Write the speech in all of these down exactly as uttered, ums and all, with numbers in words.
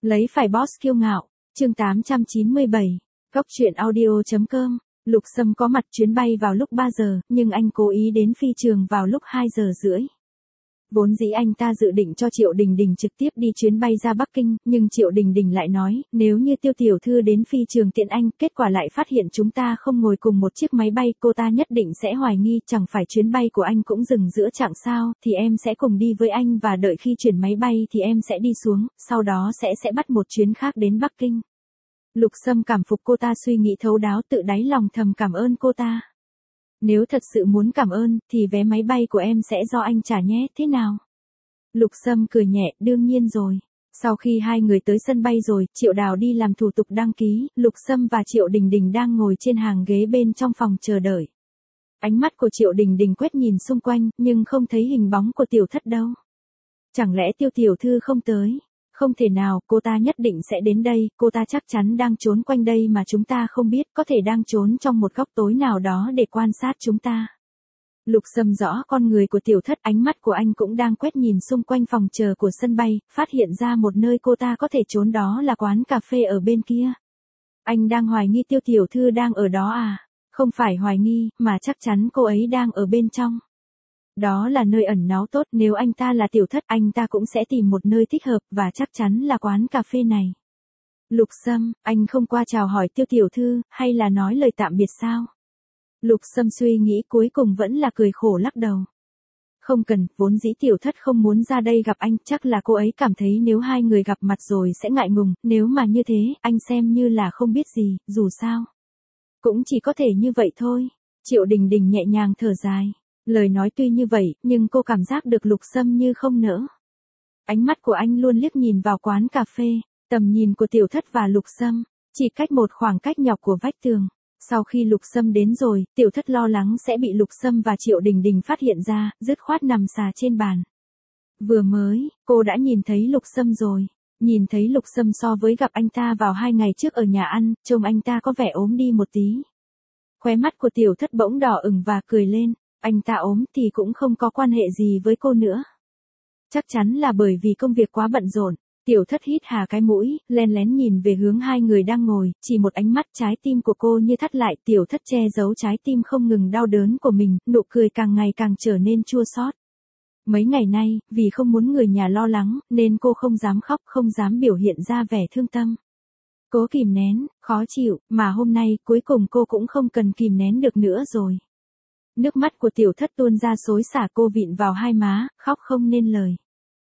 Lấy phải boss kiêu ngạo, chương tám trăm chín mươi bảy, Cóc truyện audio chấm com. Lục Sâm có mặt chuyến bay vào lúc ba giờ, nhưng anh cố ý đến phi trường vào lúc hai giờ rưỡi. Vốn dĩ anh ta dự định cho Triệu Đình Đình trực tiếp đi chuyến bay ra Bắc Kinh, nhưng Triệu Đình Đình lại nói, nếu như Tiêu tiểu thư đến phi trường tiện anh, kết quả lại phát hiện chúng ta không ngồi cùng một chiếc máy bay, cô ta nhất định sẽ hoài nghi, chẳng phải chuyến bay của anh cũng dừng giữa chặng sao, thì em sẽ cùng đi với anh và đợi khi chuyển máy bay thì em sẽ đi xuống, sau đó sẽ sẽ bắt một chuyến khác đến Bắc Kinh. Lục Sâm cảm phục cô ta suy nghĩ thấu đáo, tự đáy lòng thầm cảm ơn cô ta. Nếu thật sự muốn cảm ơn, thì vé máy bay của em sẽ do anh trả nhé, thế nào? Lục Sâm cười nhẹ, đương nhiên rồi. Sau khi hai người tới sân bay rồi, Triệu Đào đi làm thủ tục đăng ký, Lục Sâm và Triệu Đình Đình đang ngồi trên hàng ghế bên trong phòng chờ đợi. Ánh mắt của Triệu Đình Đình quét nhìn xung quanh, nhưng không thấy hình bóng của tiểu thất đâu. Chẳng lẽ Tiêu tiểu thư không tới? Không thể nào, cô ta nhất định sẽ đến đây, cô ta chắc chắn đang trốn quanh đây mà chúng ta không biết, có thể đang trốn trong một góc tối nào đó để quan sát chúng ta. Lục Sâm rõ con người của tiểu thất, ánh mắt của anh cũng đang quét nhìn xung quanh phòng chờ của sân bay, phát hiện ra một nơi cô ta có thể trốn, đó là quán cà phê ở bên kia. Anh đang hoài nghi Tiêu tiểu thư đang ở đó à? Không phải hoài nghi, mà chắc chắn cô ấy đang ở bên trong. Đó là nơi ẩn náu tốt, nếu anh ta là tiểu thất, anh ta cũng sẽ tìm một nơi thích hợp, và chắc chắn là quán cà phê này. Lục Sâm, anh không qua chào hỏi Tiêu tiểu thư, hay là nói lời tạm biệt sao? Lục Sâm suy nghĩ cuối cùng vẫn là cười khổ lắc đầu. Không cần, vốn dĩ tiểu thất không muốn ra đây gặp anh, chắc là cô ấy cảm thấy nếu hai người gặp mặt rồi sẽ ngại ngùng, nếu mà như thế, anh xem như là không biết gì, dù sao. Cũng chỉ có thể như vậy thôi. Triệu Đình Đình nhẹ nhàng thở dài. Lời nói tuy như vậy, nhưng cô cảm giác được Lục Sâm như không nỡ. Ánh mắt của anh luôn liếc nhìn vào quán cà phê, tầm nhìn của tiểu thất và Lục Sâm, chỉ cách một khoảng cách nhọc của vách tường. Sau khi Lục Sâm đến rồi, tiểu thất lo lắng sẽ bị Lục Sâm và Triệu Đình Đình phát hiện ra, dứt khoát nằm xà trên bàn. Vừa mới, cô đã nhìn thấy Lục Sâm rồi. Nhìn thấy Lục Sâm so với gặp anh ta vào hai ngày trước ở nhà ăn, trông anh ta có vẻ ốm đi một tí. Khóe mắt của tiểu thất bỗng đỏ ửng và cười lên. Anh ta ốm thì cũng không có quan hệ gì với cô nữa. Chắc chắn là bởi vì công việc quá bận rộn. Tiểu thất hít hà cái mũi, len lén nhìn về hướng hai người đang ngồi, chỉ một ánh mắt, trái tim của cô như thắt lại. Tiểu thất che giấu trái tim không ngừng đau đớn của mình, nụ cười càng ngày càng trở nên chua xót. Mấy ngày nay, vì không muốn người nhà lo lắng, nên cô không dám khóc, không dám biểu hiện ra vẻ thương tâm. Cố kìm nén, khó chịu, mà hôm nay, cuối cùng cô cũng không cần kìm nén được nữa rồi. Nước mắt của tiểu thất tuôn ra xối xả, cô vịn vào hai má, khóc không nên lời.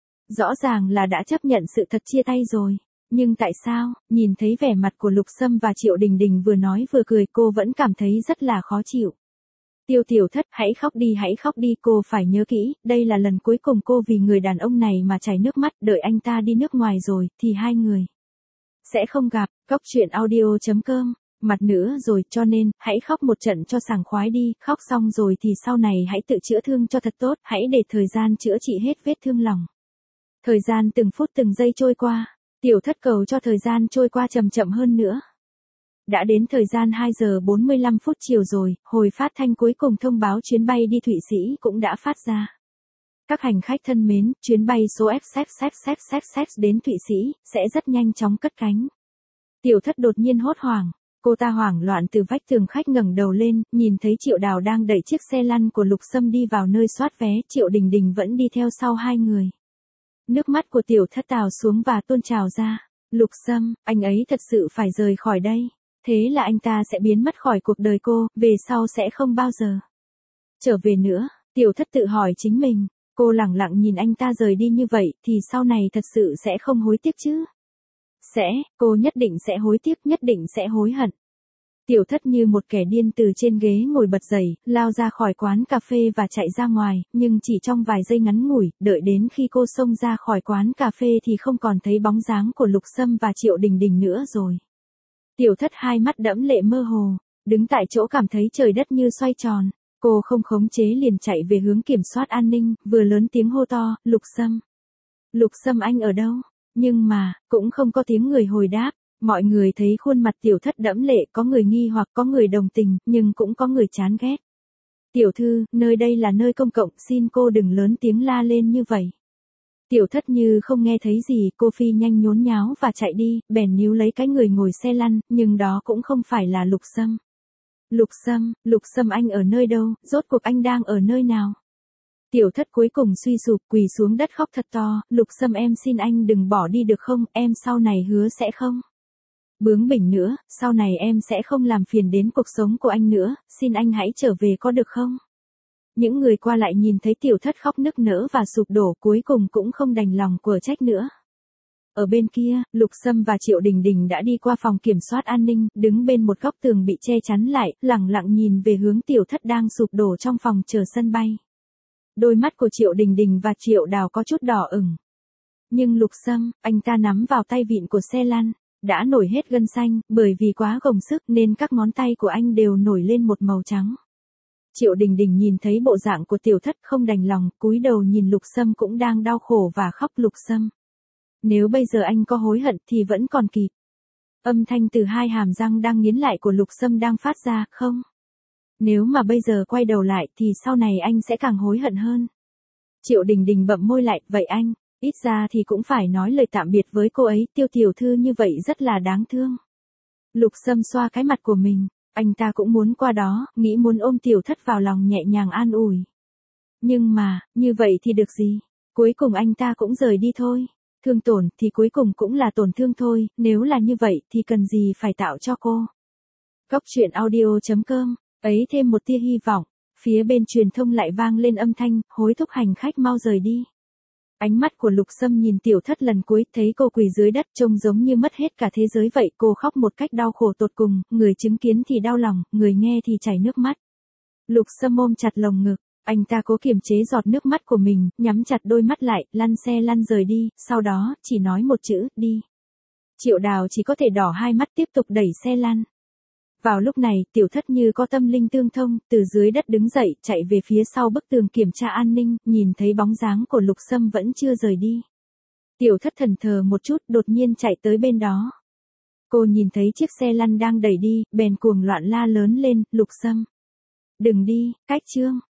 Rõ ràng là đã chấp nhận sự thật chia tay rồi. Nhưng tại sao, nhìn thấy vẻ mặt của Lục Sâm và Triệu Đình Đình vừa nói vừa cười, cô vẫn cảm thấy rất là khó chịu. Tiêu tiểu thất, hãy khóc đi, hãy khóc đi, cô phải nhớ kỹ, đây là lần cuối cùng cô vì người đàn ông này mà chảy nước mắt, đợi anh ta đi nước ngoài rồi, thì hai người sẽ không gặp. Cóc truyện audio chấm com. Mặt nữa rồi, cho nên, hãy khóc một trận cho sảng khoái đi, khóc xong rồi thì sau này hãy tự chữa thương cho thật tốt, hãy để thời gian chữa trị hết vết thương lòng. Thời gian từng phút từng giây trôi qua, tiểu thất cầu cho thời gian trôi qua chậm chậm hơn nữa. Đã đến thời gian hai giờ bốn mươi lăm phút chiều rồi, hồi phát thanh cuối cùng thông báo chuyến bay đi Thụy Sĩ cũng đã phát ra. Các hành khách thân mến, chuyến bay số F X X X X X đến Thụy Sĩ, sẽ rất nhanh chóng cất cánh. Tiểu thất đột nhiên hốt hoảng. Cô ta hoảng loạn từ vách tường khách ngẩng đầu lên, nhìn thấy Triệu Đào đang đẩy chiếc xe lăn của Lục Sâm đi vào nơi soát vé, Triệu Đình Đình vẫn đi theo sau hai người. Nước mắt của tiểu thất trào xuống và tuôn trào ra. Lục Sâm, anh ấy thật sự phải rời khỏi đây. Thế là anh ta sẽ biến mất khỏi cuộc đời cô, về sau sẽ không bao giờ trở về nữa. Tiểu thất tự hỏi chính mình, cô lẳng lặng nhìn anh ta rời đi như vậy, thì sau này thật sự sẽ không hối tiếc chứ? Sẽ, cô nhất định sẽ hối tiếc, nhất định sẽ hối hận. Tiểu thất như một kẻ điên từ trên ghế ngồi bật dậy, lao ra khỏi quán cà phê và chạy ra ngoài, nhưng chỉ trong vài giây ngắn ngủi, đợi đến khi cô xông ra khỏi quán cà phê thì không còn thấy bóng dáng của Lục Sâm và Triệu Đình Đình nữa rồi. Tiểu thất hai mắt đẫm lệ mơ hồ, đứng tại chỗ cảm thấy trời đất như xoay tròn. Cô không khống chế liền chạy về hướng kiểm soát an ninh, vừa lớn tiếng hô to, Lục Sâm. Lục Sâm anh ở đâu? Nhưng mà, cũng không có tiếng người hồi đáp. Mọi người thấy khuôn mặt tiểu thất đẫm lệ, có người nghi hoặc có người đồng tình, nhưng cũng có người chán ghét. Tiểu thư, nơi đây là nơi công cộng, xin cô đừng lớn tiếng la lên như vậy. Tiểu Thất như không nghe thấy gì, cô phi nhanh nhốn nháo và chạy đi, bèn níu lấy cái người ngồi xe lăn, nhưng đó cũng không phải là Lục Sâm. Lục Sâm, Lục Sâm anh ở nơi đâu, rốt cuộc anh đang ở nơi nào? Tiểu Thất cuối cùng suy sụp quỳ xuống đất khóc thật to, Lục Sâm em xin anh đừng bỏ đi được không, em sau này hứa sẽ không bướng bỉnh nữa, sau này em sẽ không làm phiền đến cuộc sống của anh nữa, xin anh hãy trở về có được không? Những người qua lại nhìn thấy Tiểu Thất khóc nức nở và sụp đổ cuối cùng cũng không đành lòng quở trách nữa. Ở bên kia, Lục Sâm và Triệu Đình Đình đã đi qua phòng kiểm soát an ninh, đứng bên một góc tường bị che chắn lại, lẳng lặng nhìn về hướng Tiểu Thất đang sụp đổ trong phòng chờ sân bay. Đôi mắt của Triệu Đình Đình và Triệu Đào có chút đỏ ửng. Nhưng Lục Sâm, anh ta nắm vào tay vịn của xe lăn, đã nổi hết gân xanh, bởi vì quá gồng sức nên các ngón tay của anh đều nổi lên một màu trắng. Triệu Đình Đình nhìn thấy bộ dạng của Tiểu Thất không đành lòng, cúi đầu nhìn Lục Sâm cũng đang đau khổ và khóc. Lục Sâm, nếu bây giờ anh có hối hận thì vẫn còn kịp. Âm thanh từ hai hàm răng đang nghiến lại của Lục Sâm đang phát ra, không. Nếu mà bây giờ quay đầu lại thì sau này anh sẽ càng hối hận hơn. Triệu Đình Đình bậm môi lại, vậy anh, ít ra thì cũng phải nói lời tạm biệt với cô ấy, Tiêu tiểu thư như vậy rất là đáng thương. Lục Sâm xoa cái mặt của mình, anh ta cũng muốn qua đó, nghĩ muốn ôm Tiểu Thất vào lòng nhẹ nhàng an ủi. Nhưng mà, như vậy thì được gì? Cuối cùng anh ta cũng rời đi thôi. Thương tổn thì cuối cùng cũng là tổn thương thôi, nếu là như vậy thì cần gì phải tạo cho cô. Góc truyện audio chấm com, ấy thêm một tia hy vọng, phía bên truyền thông lại vang lên âm thanh, hối thúc hành khách mau rời đi. Ánh mắt của Lục Sâm nhìn Tiểu Thất lần cuối, thấy cô quỳ dưới đất trông giống như mất hết cả thế giới vậy, cô khóc một cách đau khổ tột cùng, người chứng kiến thì đau lòng, người nghe thì chảy nước mắt. Lục Sâm ôm chặt lồng ngực, anh ta cố kiềm chế giọt nước mắt của mình, nhắm chặt đôi mắt lại, lăn xe lăn rời đi, sau đó, chỉ nói một chữ, đi. Triệu Đào chỉ có thể đỏ hai mắt tiếp tục đẩy xe lăn. Vào lúc này, Tiểu Thất như có tâm linh tương thông, từ dưới đất đứng dậy, chạy về phía sau bức tường kiểm tra an ninh, nhìn thấy bóng dáng của Lục Sâm vẫn chưa rời đi. Tiểu Thất thẫn thờ một chút, đột nhiên chạy tới bên đó. Cô nhìn thấy chiếc xe lăn đang đẩy đi, bèn cuồng loạn la lớn lên, Lục Sâm. Đừng đi, cách chương.